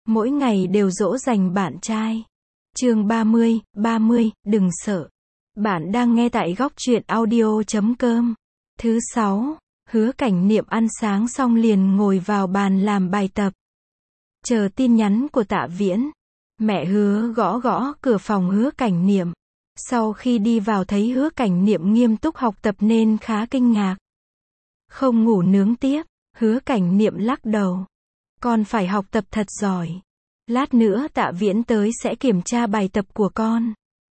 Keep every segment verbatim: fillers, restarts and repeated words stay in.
mỗi ngày đều dỗ dành bạn trai. Chương ba mươi, ba mươi, đừng sợ. Bạn đang nghe tại góc truyện audio chấm com. Thứ sáu, Hứa Cảnh Niệm ăn sáng xong liền ngồi vào bàn làm bài tập. Chờ tin nhắn của Tạ Viễn. Mẹ Hứa gõ gõ cửa phòng Hứa Cảnh Niệm. Sau khi đi vào thấy Hứa Cảnh Niệm nghiêm túc học tập nên khá kinh ngạc. Không ngủ nướng tiếp, Hứa Cảnh Niệm lắc đầu. Con phải học tập thật giỏi. Lát nữa Tạ Viễn tới sẽ kiểm tra bài tập của con.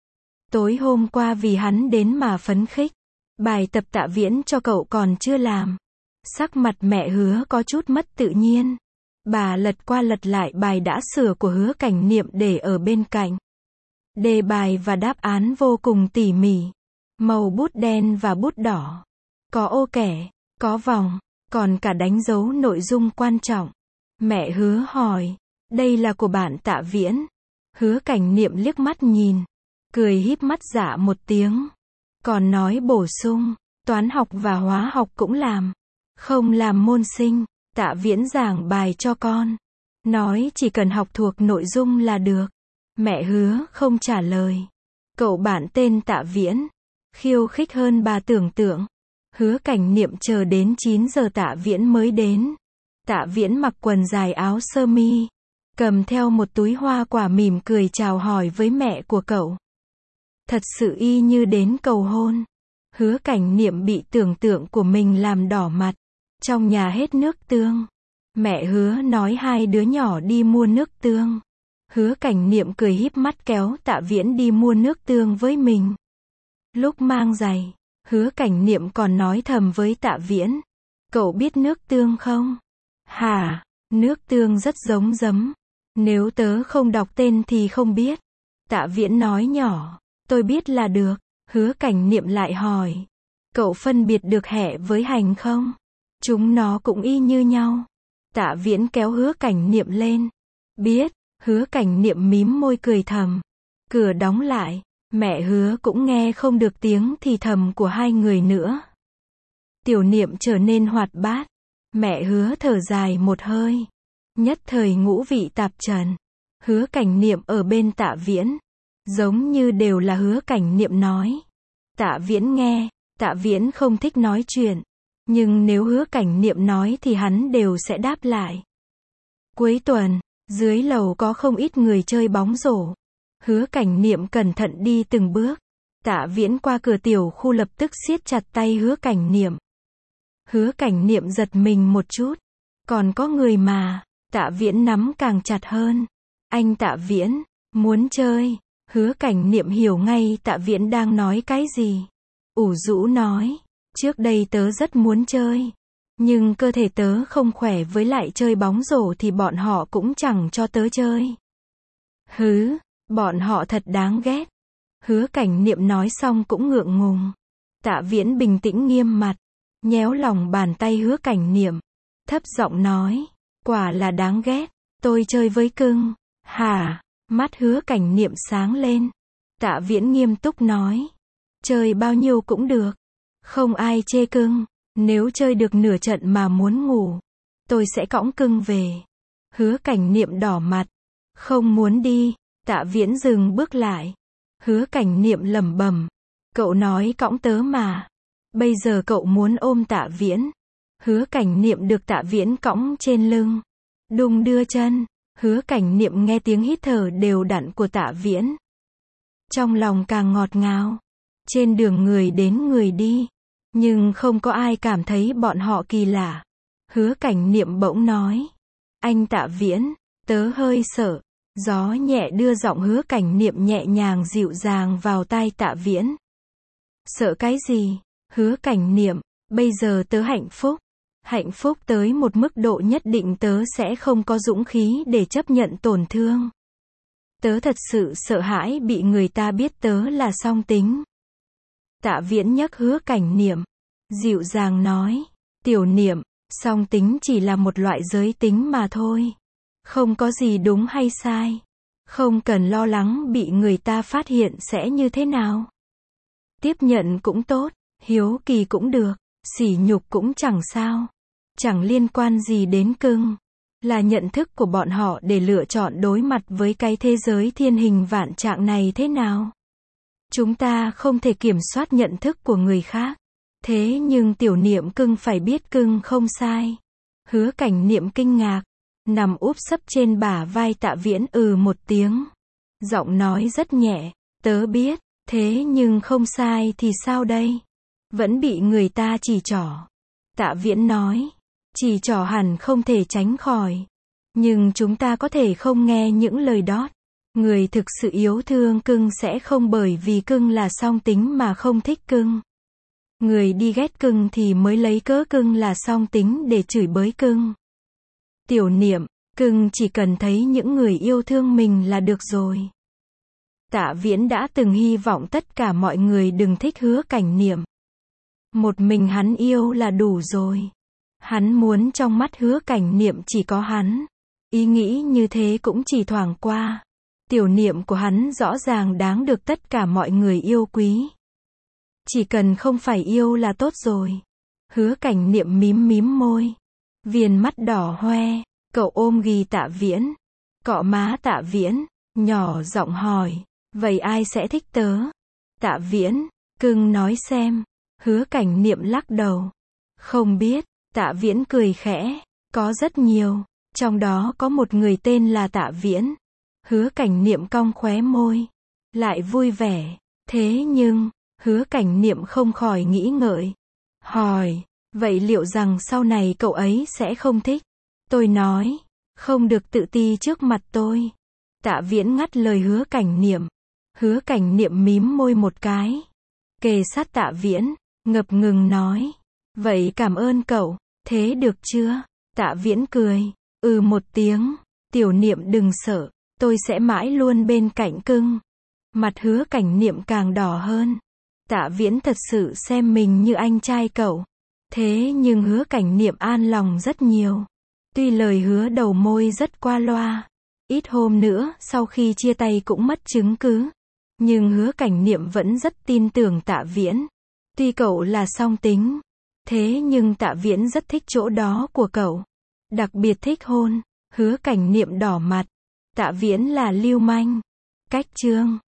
Tối hôm qua vì hắn đến mà phấn khích. Bài tập Tạ Viễn cho cậu còn chưa làm. Sắc mặt mẹ Hứa có chút mất tự nhiên. Bà lật qua lật lại bài đã sửa của Hứa Cảnh Niệm để ở bên cạnh. Đề bài và đáp án vô cùng tỉ mỉ. Màu bút đen và bút đỏ. Có ô kẻ, có vòng, còn cả đánh dấu nội dung quan trọng. Mẹ Hứa hỏi, đây là của bạn Tạ Viễn. Hứa Cảnh Niệm liếc mắt nhìn, cười híp mắt dạ một tiếng. Còn nói bổ sung, toán học và hóa học cũng làm. Không làm môn sinh, Tạ Viễn giảng bài cho con. Nói chỉ cần học thuộc nội dung là được. Mẹ Hứa không trả lời. Cậu bạn tên Tạ Viễn. Khiêu khích hơn bà tưởng tượng. Hứa Cảnh Niệm chờ đến chín giờ Tạ Viễn mới đến. Tạ Viễn mặc quần dài áo sơ mi. Cầm theo một túi hoa quả mỉm cười chào hỏi với mẹ của cậu. Thật sự y như đến cầu hôn. Hứa Cảnh Niệm bị tưởng tượng của mình làm đỏ mặt. Trong nhà hết nước tương. Mẹ Hứa nói hai đứa nhỏ đi mua nước tương. Hứa Cảnh Niệm cười híp mắt kéo Tạ Viễn đi mua nước tương với mình. Lúc mang giày, Hứa Cảnh Niệm còn nói thầm với Tạ Viễn. Cậu biết nước tương không? Hả? Nước tương rất giống giấm. Nếu tớ không đọc tên thì không biết. Tạ Viễn nói nhỏ. Tôi biết là được. Hứa Cảnh Niệm lại hỏi. Cậu phân biệt được hẹ với hành không? Chúng nó cũng y như nhau. Tạ Viễn kéo Hứa Cảnh Niệm lên. Biết. Hứa Cảnh Niệm mím môi cười thầm. Cửa đóng lại. Mẹ Hứa cũng nghe không được tiếng thì thầm của hai người nữa. Tiểu Niệm trở nên hoạt bát. Mẹ Hứa thở dài một hơi. Nhất thời ngũ vị tạp trần. Hứa Cảnh Niệm ở bên Tạ Viễn. Giống như đều là Hứa Cảnh Niệm nói. Tạ Viễn nghe. Tạ Viễn không thích nói chuyện. Nhưng nếu Hứa Cảnh Niệm nói thì hắn đều sẽ đáp lại. Cuối tuần, dưới lầu có không ít người chơi bóng rổ. Hứa Cảnh Niệm cẩn thận đi từng bước. Tạ Viễn qua cửa tiểu khu lập tức siết chặt tay Hứa Cảnh Niệm. Hứa Cảnh Niệm giật mình một chút. Còn có người mà. Tạ Viễn nắm càng chặt hơn. Anh Tạ Viễn, muốn chơi. Hứa Cảnh Niệm hiểu ngay Tạ Viễn đang nói cái gì. Ủ rũ nói. Trước đây tớ rất muốn chơi. Nhưng cơ thể tớ không khỏe với lại chơi bóng rổ thì bọn họ cũng chẳng cho tớ chơi. Hứ, bọn họ thật đáng ghét. Hứa Cảnh Niệm nói xong cũng ngượng ngùng. Tạ Viễn bình tĩnh nghiêm mặt. Nhéo lòng bàn tay Hứa Cảnh Niệm. Thấp giọng nói. Quả là đáng ghét. Tôi chơi với cưng. Hả? Mắt Hứa Cảnh Niệm sáng lên. Tạ Viễn nghiêm túc nói. Chơi bao nhiêu cũng được. Không ai chê cưng. Nếu chơi được nửa trận mà muốn ngủ, tôi sẽ cõng cưng về. Hứa Cảnh Niệm đỏ mặt. Không muốn đi. Tạ Viễn dừng bước lại. Hứa Cảnh Niệm lẩm bẩm. Cậu nói cõng tớ mà. Bây giờ cậu muốn ôm Tạ Viễn. Hứa Cảnh Niệm được Tạ Viễn cõng trên lưng. Đung đưa chân. Hứa Cảnh Niệm nghe tiếng hít thở đều đặn của Tạ Viễn. Trong lòng càng ngọt ngào. Trên đường người đến người đi. Nhưng không có ai cảm thấy bọn họ kỳ lạ. Hứa Cảnh Niệm bỗng nói. Anh Tạ Viễn, tớ hơi sợ. Gió nhẹ đưa giọng Hứa Cảnh Niệm nhẹ nhàng dịu dàng vào tai Tạ Viễn. Sợ cái gì? Hứa Cảnh Niệm, bây giờ tớ hạnh phúc. Hạnh phúc tới một mức độ nhất định tớ sẽ không có dũng khí để chấp nhận tổn thương. Tớ thật sự sợ hãi bị người ta biết tớ là song tính. Tạ Viễn nhấc Hứa Cảnh Niệm. Dịu dàng nói. Tiểu Niệm, song tính chỉ là một loại giới tính mà thôi. Không có gì đúng hay sai. Không cần lo lắng bị người ta phát hiện sẽ như thế nào. Tiếp nhận cũng tốt, hiếu kỳ cũng được, sỉ nhục cũng chẳng sao. Chẳng liên quan gì đến cưng. Là nhận thức của bọn họ để lựa chọn đối mặt với cái thế giới thiên hình vạn trạng này thế nào. Chúng ta không thể kiểm soát nhận thức của người khác. Thế nhưng tiểu niệm cưng phải biết cưng không sai. Hứa Cảnh Niệm kinh ngạc, nằm úp sấp trên bả vai Tạ Viễn ừ một tiếng. Giọng nói rất nhẹ, tớ biết, thế nhưng không sai thì sao đây? Vẫn bị người ta chỉ trỏ. Tạ Viễn nói, chỉ trỏ hẳn không thể tránh khỏi. Nhưng chúng ta có thể không nghe những lời đó. Người thực sự yêu thương cưng sẽ không bởi vì cưng là song tính mà không thích cưng. Người đi ghét cưng thì mới lấy cớ cưng là song tính để chửi bới cưng. Tiểu niệm, cưng chỉ cần thấy những người yêu thương mình là được rồi. Tạ Viễn đã từng hy vọng tất cả mọi người đừng thích Hứa Cảnh Niệm. Một mình hắn yêu là đủ rồi. Hắn muốn trong mắt Hứa Cảnh Niệm chỉ có hắn. Ý nghĩ như thế cũng chỉ thoảng qua. Tiểu niệm của hắn rõ ràng đáng được tất cả mọi người yêu quý. Chỉ cần không phải yêu là tốt rồi. Hứa Cảnh Niệm mím mím môi. Viền mắt đỏ hoe, cậu ôm ghì Tạ Viễn. Cọ má Tạ Viễn, nhỏ giọng hỏi, vậy ai sẽ thích tớ? Tạ Viễn, cưng nói xem. Hứa Cảnh Niệm lắc đầu. Không biết, Tạ Viễn cười khẽ, có rất nhiều, trong đó có một người tên là Tạ Viễn. Hứa Cảnh Niệm cong khóe môi, lại vui vẻ, thế nhưng, Hứa Cảnh Niệm không khỏi nghĩ ngợi. Hỏi, vậy liệu rằng sau này cậu ấy sẽ không thích? Tôi nói, không được tự ti trước mặt tôi. Tạ Viễn ngắt lời Hứa Cảnh Niệm. Hứa Cảnh Niệm mím môi một cái. Kề sát Tạ Viễn, ngập ngừng nói. Vậy cảm ơn cậu, thế được chưa? Tạ Viễn cười, ừ một tiếng. Tiểu niệm đừng sợ, tôi sẽ mãi luôn bên cạnh cưng. Mặt Hứa Cảnh Niệm càng đỏ hơn. Tạ Viễn thật sự xem mình như anh trai cậu. Thế nhưng Hứa Cảnh Niệm an lòng rất nhiều. Tuy lời hứa đầu môi rất qua loa. Ít hôm nữa, sau khi chia tay cũng mất chứng cứ. Nhưng Hứa Cảnh Niệm vẫn rất tin tưởng Tạ Viễn. Tuy cậu là song tính. Thế nhưng Tạ Viễn rất thích chỗ đó của cậu. Đặc biệt thích hôn. Hứa Cảnh Niệm đỏ mặt. Tạ Viễn là lưu manh. Cách chương